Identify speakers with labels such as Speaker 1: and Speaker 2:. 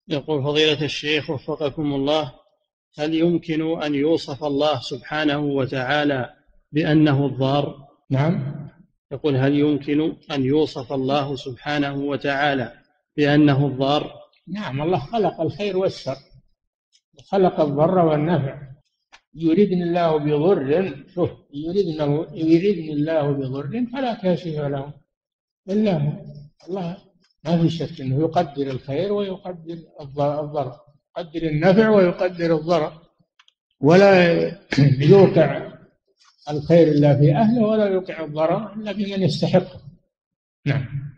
Speaker 1: يقول فضيلة الشيخ وفقكم الله: هل يمكن أن يوصف الله سبحانه وتعالى بأنه الضار؟
Speaker 2: نعم.
Speaker 1: يقول: هل يمكن أن يوصف الله سبحانه وتعالى بأنه الضار؟
Speaker 2: نعم، الله خلق الخير والشر، خلق الضر والنفع. يريدني الله بضر، شوف، يريدني الله بضر فلا كاشف له إلا هو. الله ما في شك أنه يقدر الخير ويقدر الضر، يقدر النفع ويقدر الضر، ولا يوقع الخير إلا في أهله، ولا يوقع الضرر إلا بمن يستحقه. نعم.